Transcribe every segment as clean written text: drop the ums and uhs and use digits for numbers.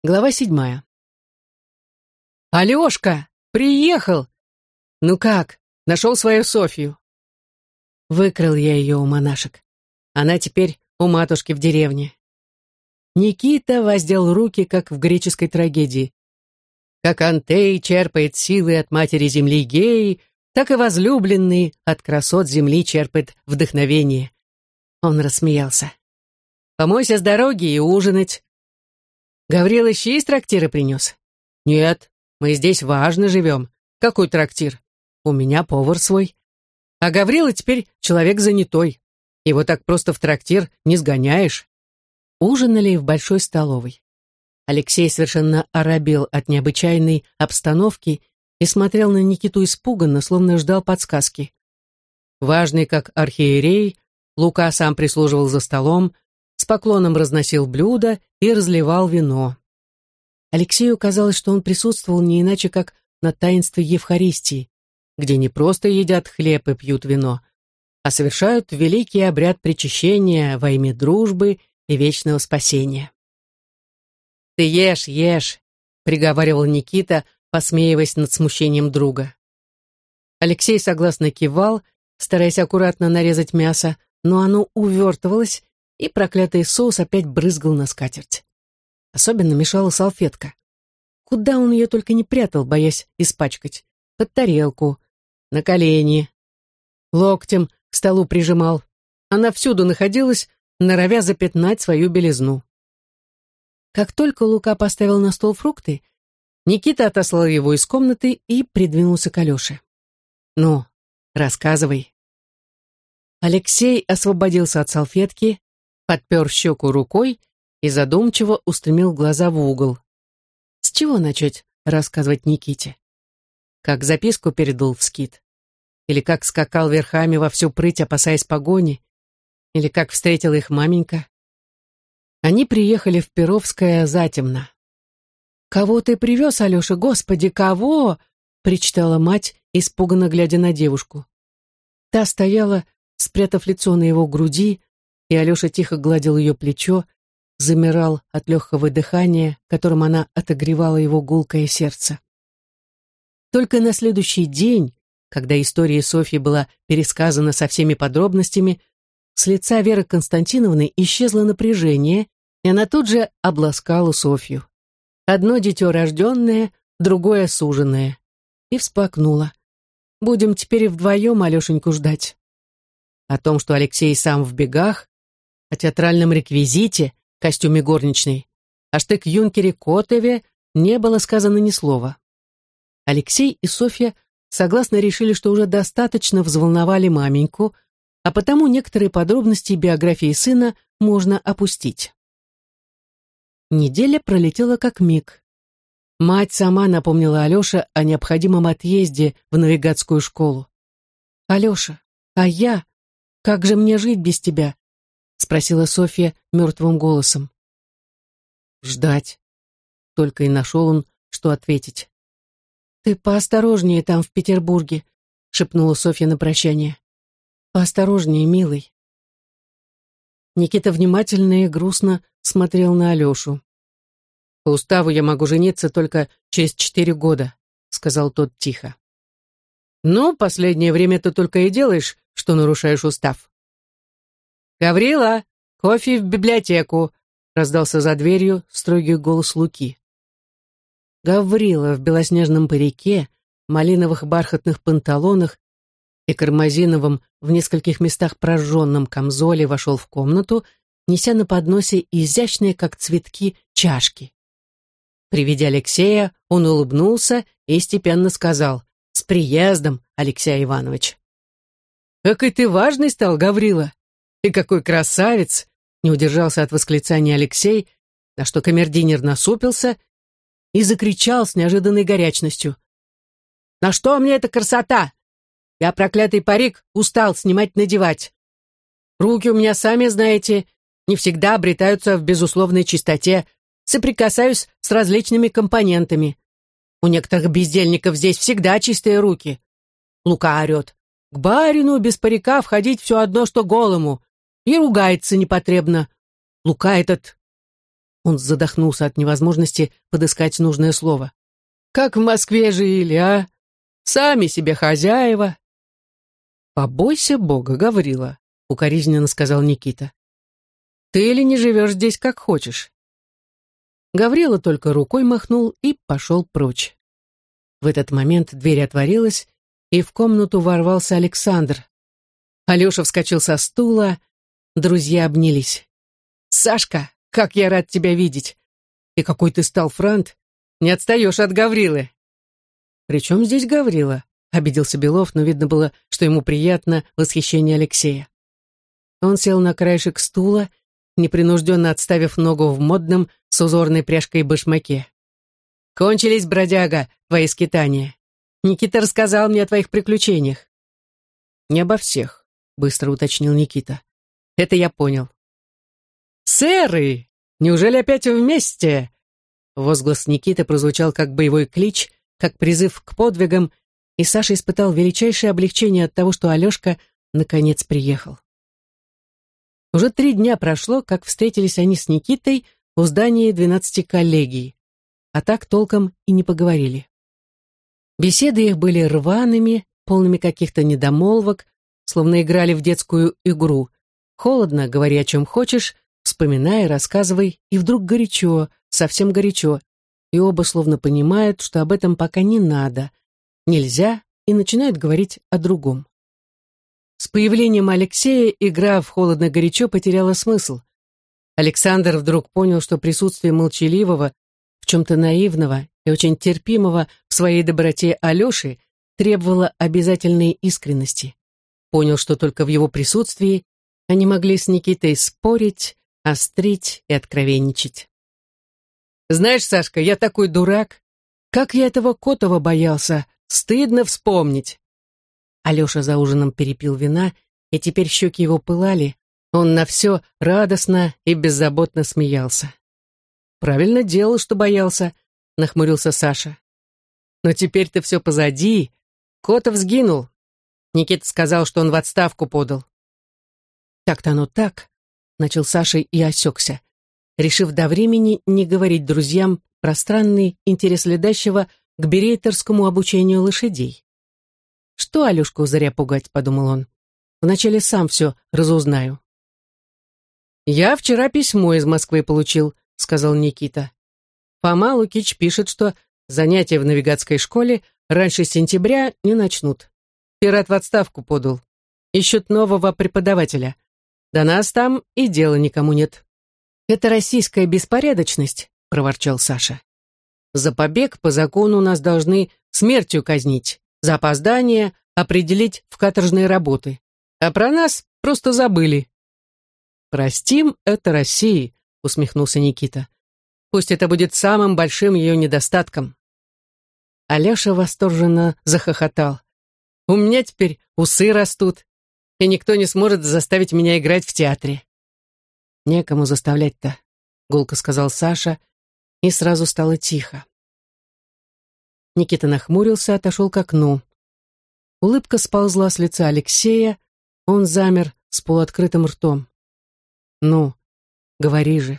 Глава 7. «Алешка! Приехал! Ну как, нашел свою Софью?» Выкрал я ее у монашек. Она теперь у матушки в деревне. Никита воздел руки, как в греческой трагедии. Как Антей черпает силы от матери земли Геи, так и возлюбленный от красот земли черпает вдохновение. Он рассмеялся. «Помойся с дороги и ужинать». «Гаврила щи из трактира принес?» «Нет, мы здесь важно живем. Какой трактир? У меня повар свой. А Гаврила теперь человек занятой. Его так просто в трактир не сгоняешь». Ужинали в большой столовой. Алексей совершенно оробел от необычайной обстановки и смотрел на Никиту испуганно, словно ждал подсказки. Важный как архиерей, Лука сам прислуживал за столом, с поклоном разносил блюда и разливал вино. Алексею казалось, что он присутствовал не иначе, как на таинстве Евхаристии, где не просто едят хлеб и пьют вино, а совершают великий обряд причащения во имя дружбы и вечного спасения. «Ты ешь, ешь», — приговаривал Никита, посмеиваясь над смущением друга. Алексей согласно кивал, стараясь аккуратно нарезать мясо, но оно увертывалось, и проклятый соус опять брызгал на скатерть. Особенно мешала салфетка. Куда он ее только не прятал, боясь испачкать. Под тарелку, на колени, локтем к столу прижимал. Она всюду находилась, норовя запятнать свою белизну. Как только Лука поставил на стол фрукты, Никита отослал его из комнаты и придвинулся к Алёше. «Ну, рассказывай». Алексей освободился от салфетки, подпер щеку рукой и задумчиво устремил глаза в угол. С чего начать рассказывать Никите? Как записку передал в скит? Или как скакал верхами во всю прыть, опасаясь погони? Или как встретила их маменька? Они приехали в Перовское затемно. «Кого ты привез, Алеша? Господи, кого?» — причитала мать, испуганно глядя на девушку. Та стояла, спрятав лицо на его груди, и Алеша тихо гладил ее плечо, замирал от легкого дыхания, которым она отогревала его гулкое сердце. Только на следующий день, когда история Софьи была пересказана со всеми подробностями, с лица Веры Константиновны исчезло напряжение, и она тут же обласкала Софью. Одно дитё рожденное, другое суженое. И всплакнула. «Будем теперь и вдвоем Алешеньку ждать». О том, что Алексей сам в бегах, о театральном реквизите, костюме горничной, о штык-юнкере Котове не было сказано ни слова. Алексей и Софья согласно решили, что уже достаточно взволновали маменьку, а потому некоторые подробности биографии сына можно опустить. Неделя пролетела как миг. Мать сама напомнила Алёше о необходимом отъезде в навигатскую школу. «Алёша, а я? Как же мне жить без тебя?» — спросила Софья мертвым голосом. «Ждать», — только и нашел он, что ответить. «Ты поосторожнее там, в Петербурге», — шепнула Софья на прощание. «Поосторожнее, милый». Никита внимательно и грустно смотрел на Алешу. «По уставу я могу жениться только через 4 года», — сказал тот тихо. «Ну, последнее время ты только и делаешь, что нарушаешь устав». «Гаврила, кофе в библиотеку», — раздался за дверью строгий голос Луки. Гаврила в белоснежном парике, малиновых бархатных панталонах и кармазиновом в нескольких местах прожженном камзоле вошел в комнату, неся на подносе изящные, как цветки, чашки. При виде Алексея он улыбнулся и степенно сказал: «С приездом, Алексей Иванович». «Какой ты важный стал, Гаврила! И какой красавец!» — не удержался от восклицания Алексей, на что камердинер насупился и закричал с неожиданной горячностью: «На что мне эта красота? Я проклятый парик устал снимать-надевать. Руки у меня, сами знаете, не всегда обретаются в безусловной чистоте, соприкасаюсь с различными компонентами. У некоторых бездельников здесь всегда чистые руки». Лука орет: «К барину без парика входить все одно, что голому», и ругается непотребно. Лука этот Он задохнулся от невозможности подыскать нужное слово. «Как в Москве жили, а? Сами себе хозяева». «Побойся Бога, Гаврила», — укоризненно сказал Никита. «Ты или не живешь здесь как хочешь?» Гаврила только рукой махнул и пошел прочь. В этот момент дверь отворилась, и в комнату ворвался Александр. Алеша вскочил со стула, друзья обнялись. «Сашка, как я рад тебя видеть! И какой ты стал франт! Не отстаешь от Гаврилы!» «При чем здесь Гаврила?» — обиделся Белов, но видно было, что ему приятно восхищение Алексея. Он сел на краешек стула, непринужденно отставив ногу в модном с узорной пряжкой башмаке. «Кончились, бродяга, твои скитания. Никита рассказал мне о твоих приключениях». «Не обо всех», — быстро уточнил Никита. «Это я понял». «Сэры, неужели опять вместе?» Возглас Никиты прозвучал как боевой клич, как призыв к подвигам, и Саша испытал величайшее облегчение от того, что Алешка наконец приехал. Уже 3 дня прошло, как встретились они с Никитой у здания 12 коллегий, а так толком и не поговорили. Беседы их были рваными, полными каких-то недомолвок, словно играли в детскую игру. Холодно, говори о чем хочешь, вспоминай, рассказывай, и вдруг горячо, совсем горячо, и оба словно понимают, что об этом пока не надо, нельзя, и начинают говорить о другом. С появлением Алексея игра в холодно-горячо потеряла смысл. Александр вдруг понял, что присутствие молчаливого, в чем-то наивного и очень терпимого в своей доброте Алеши требовало обязательной искренности. Понял, что только в его присутствии они могли с Никитой спорить, острить и откровенничать. «Знаешь, Сашка, я такой дурак. Как я этого Котова боялся, стыдно вспомнить». Алеша за ужином перепил вина, и теперь щеки его пылали. Он на все радостно и беззаботно смеялся. «Правильно делал, что боялся», — нахмурился Саша. «Но теперь-то все позади. Котов сгинул. Никита сказал, что он в отставку подал». «Так-то оно так», — начал Саша и осекся, решив до времени не говорить друзьям про странный интерес ледащего к берейтерскому обучению лошадей. «Что Алешку зря пугать», — подумал он. «Вначале сам все разузнаю». «Я вчера письмо из Москвы получил», — сказал Никита. «Фома Лукич пишет, что занятия в навигатской школе раньше сентября не начнут. Пират в отставку подал. Ищут нового преподавателя. До нас там и дела никому нет». «Это российская беспорядочность», — проворчал Саша. «За побег по закону нас должны смертью казнить, за опоздание определить в каторжные работы. А про нас просто забыли». «Простим это России», — усмехнулся Никита. «Пусть это будет самым большим ее недостатком». Алеша восторженно захохотал. «У меня теперь усы растут, и никто не сможет заставить меня играть в театре». «Некому заставлять-то», — гулко сказал Саша, и сразу стало тихо. Никита нахмурился, отошел к окну. Улыбка сползла с лица Алексея, он замер с полуоткрытым ртом. «Ну, говори же».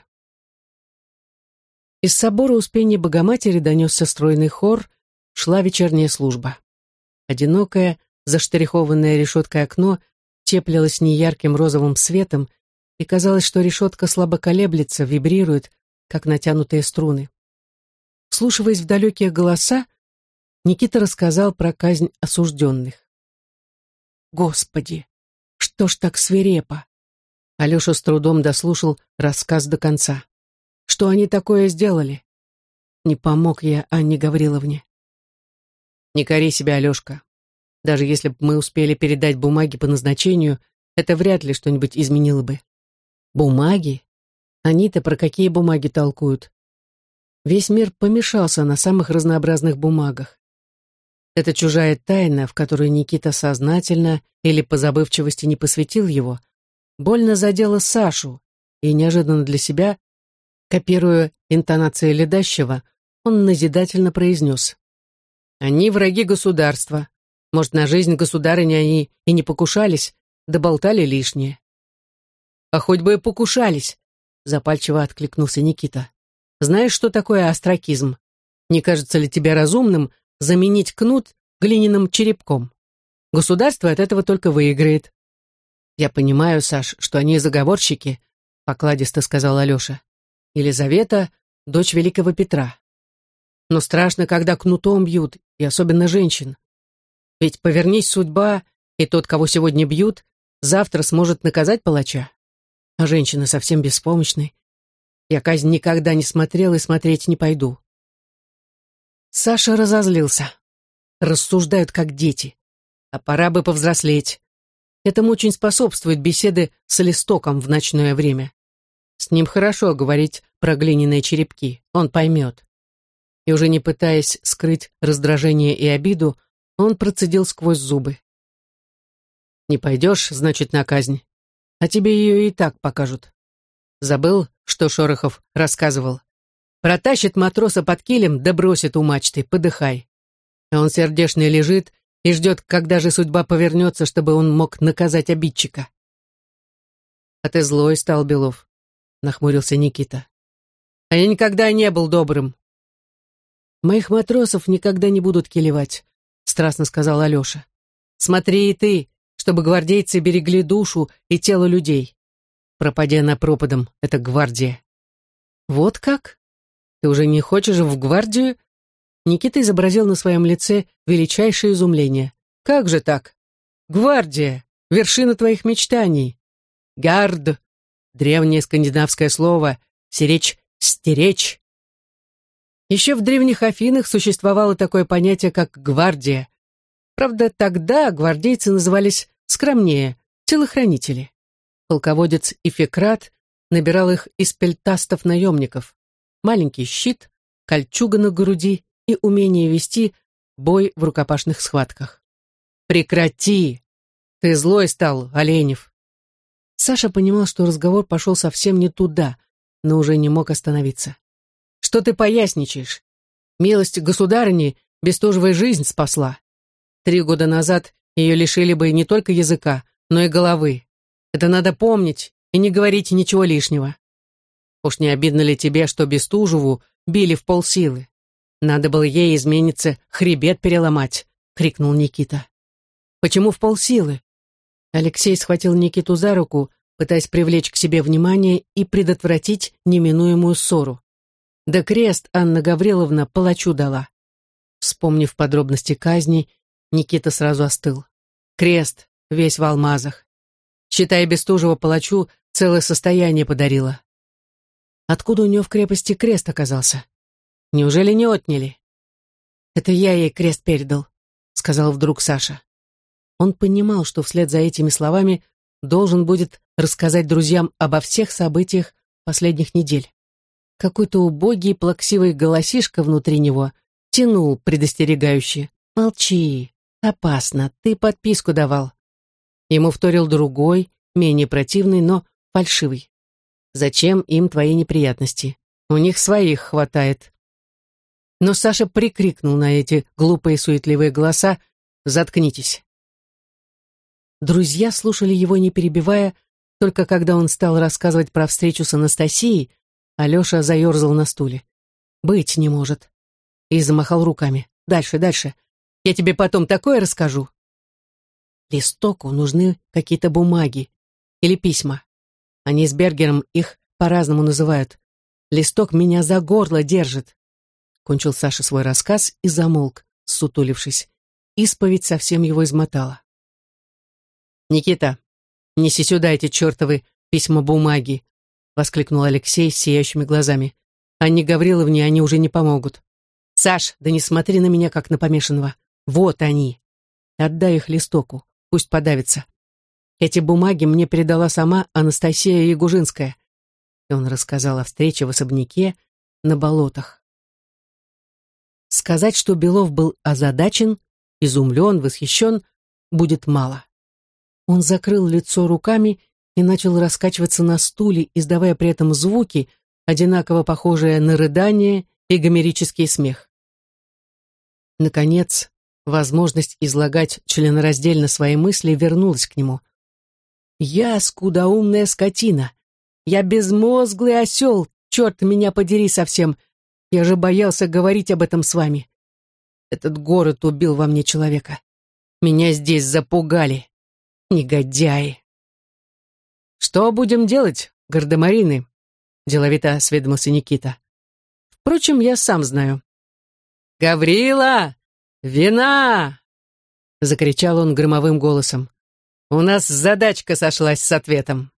Из собора Успения Богоматери донесся стройный хор, шла вечерняя служба. Одинокое, заштрихованное решеткой окно теплилось неярким розовым светом, и казалось, что решетка слабо колеблется, вибрирует, как натянутые струны. Вслушиваясь в далекие голоса, Никита рассказал про казнь осужденных. «Господи, что ж так свирепо?» Алеша с трудом дослушал рассказ до конца. «Что они такое сделали?» «Не помог я Анне Гавриловне». «Не кори себя, Алешка. Даже если бы мы успели передать бумаги по назначению, это вряд ли что-нибудь изменило бы». «Бумаги? Они-то про какие бумаги толкуют?» Весь мир помешался на самых разнообразных бумагах. Эта чужая тайна, в которую Никита сознательно или по забывчивости не посвятил его, больно задела Сашу, и неожиданно для себя, копируя интонации ледащего, он назидательно произнес: «Они враги государства. Может, на жизнь государыни они и не покушались, да болтали лишнее». «А хоть бы и покушались», — запальчиво откликнулся Никита. Знаешь, что такое остракизм? Не кажется ли тебе разумным заменить кнут глиняным черепком? Государство от этого только выиграет. Я понимаю, Саш, что они заговорщики, покладисто сказал Алеша. Елизавета — дочь великого Петра. Но страшно, когда кнутом бьют, и особенно женщин. Ведь повернись судьба, и тот, кого сегодня бьют, завтра сможет наказать палача. А женщины совсем беспомощны. Я казнь никогда не смотрел и смотреть не пойду. Саша разозлился. Рассуждают, как дети. А пора бы повзрослеть. Этому очень способствуют беседы с Листоком в ночное время. С ним хорошо говорить про глиняные черепки, он поймет. И уже не пытаясь скрыть раздражение и обиду, он процедил сквозь зубы. «Не пойдешь, значит, на казнь. А тебе ее и так покажут. Забыл, что Шорохов рассказывал? Протащит матроса под килем, да бросит у мачты, подыхай. А он сердечный лежит и ждет, когда же судьба повернется, чтобы он мог наказать обидчика». «А ты злой стал, Белов», — нахмурился Никита. «А я никогда не был добрым». «Моих матросов никогда не будут килевать», — страстно сказал Алеша. «Смотри и ты, чтобы гвардейцы берегли душу и тело людей. Пропадя на пропадом, это гвардия». «Вот как? Ты уже не хочешь в гвардию?» Никита изобразил на своем лице величайшее изумление. «Как же так? Гвардия — вершина твоих мечтаний. Гард — древнее скандинавское слово, сиречь — стеречь. Еще в древних Афинах существовало такое понятие, как гвардия. Правда, тогда гвардейцы назывались скромнее — телохранители. Полководец Ификрат набирал их из пельтастов-наемников. Маленький щит, кольчуга на груди и умение вести бой в рукопашных схватках. «Прекрати! Ты злой стал, Оленев!» Саша понимал, что разговор пошел совсем не туда, но уже не мог остановиться. «Что ты поясничаешь? Милость государыни Бестужевой жизнь спасла. 3 года назад ее лишили бы не только языка, но и головы. Это надо помнить и не говорить ничего лишнего. Уж не обидно ли тебе, что Бестужеву били в полсилы? Надо было ей, измениться, хребет переломать», — крикнул Никита. «Почему в полсилы?» Алексей схватил Никиту за руку, пытаясь привлечь к себе внимание и предотвратить неминуемую ссору. Да крест Анна Гавриловна палачу дала. Вспомнив подробности казни, Никита сразу остыл. Крест весь в алмазах. Считай, Бестужева палачу целое состояние подарила. Откуда у нее в крепости крест оказался? Неужели не отняли? «Это я ей крест передал», — сказал вдруг Саша. Он понимал, что вслед за этими словами должен будет рассказать друзьям обо всех событиях последних недель. Какой-то убогий плаксивый голосишка внутри него тянул предостерегающе. «Молчи, опасно, ты подписку давал». Ему вторил другой, менее противный, но фальшивый. «Зачем им твои неприятности? У них своих хватает». Но Саша прикрикнул на эти глупые суетливые голоса: «Заткнитесь». Друзья слушали его, не перебивая, только когда он стал рассказывать про встречу с Анастасией, Алеша заерзал на стуле. «Быть не может». И замахал руками. «Дальше, дальше. Я тебе потом такое расскажу». Листоку нужны какие-то бумаги или письма. Они с Бергером их по-разному называют. Листок меня за горло держит. Кончил Саша свой рассказ и замолк, ссутулившись. Исповедь совсем его измотала. «Никита, неси сюда эти чертовы письма-бумаги», — воскликнул Алексей с сияющими глазами. «Анне Гавриловне они уже не помогут. Саш, да не смотри на меня, как на помешанного. Вот они. Отдай их Листоку, пусть подавится. Эти бумаги мне передала сама Анастасия Ягужинская». И он рассказал о встрече в особняке на болотах. Сказать, что Белов был озадачен, изумлен, восхищен, будет мало. Он закрыл лицо руками и начал раскачиваться на стуле, издавая при этом звуки, одинаково похожие на рыдание и гомерический смех. Наконец, возможность излагать членораздельно свои мысли вернулась к нему. «Я скудоумная скотина, я безмозглый осел, черт меня подери совсем. Я же боялся говорить об этом с вами. Этот город убил во мне человека. Меня здесь запугали. Негодяи. Что будем делать, гардемарины? Деловито осведомился Никита. Впрочем, я сам знаю. «Гаврила! Вина!» — закричал он громовым голосом. «У нас задачка сошлась с ответом».